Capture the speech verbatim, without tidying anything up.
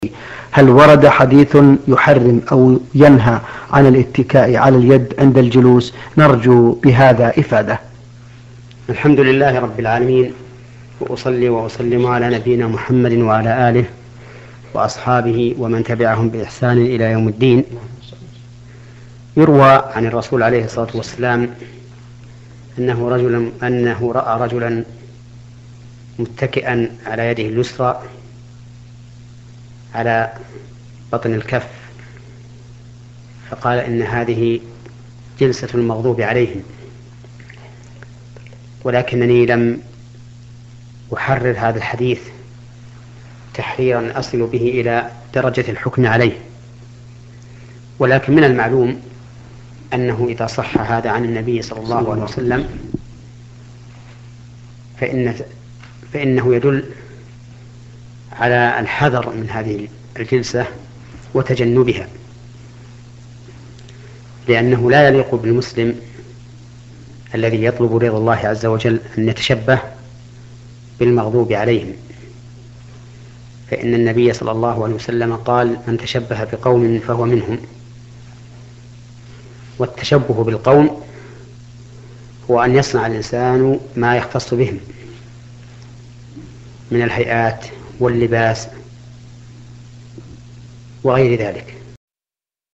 هل ورد حديث يحرم أو ينهى عن الاتكاء على اليد عند الجلوس؟ نرجو بهذا إفادة. الحمد لله رب العالمين، وأصلي وأسلم على نبينا محمد وعلى آله وأصحابه ومن تبعهم بإحسان إلى يوم الدين. يروى عن الرسول عليه الصلاة والسلام أنه, رجل أنه رأى رجلا متكئا على يده اليسرى على بطن الكف، فقال إن هذه جلسة المغضوب عليهم، ولكنني لم أحرر هذا الحديث تحريرا أصل به إلى درجة الحكم عليه، ولكن من المعلوم أنه إذا صح هذا عن النبي صلى الله عليه وسلم فإن فإنه يدل على الحذر من هذه الجلسة وتجنبها، لأنه لا يليق بالمسلم الذي يطلب رضا الله عز وجل أن يتشبه بالمغضوب عليهم، فإن النبي صلى الله عليه وسلم قال: من تشبه بقوم فهو منهم. والتشبه بالقوم هو أن يصنع الإنسان ما يختص بهم من الهيئات واللباس وغير ذلك.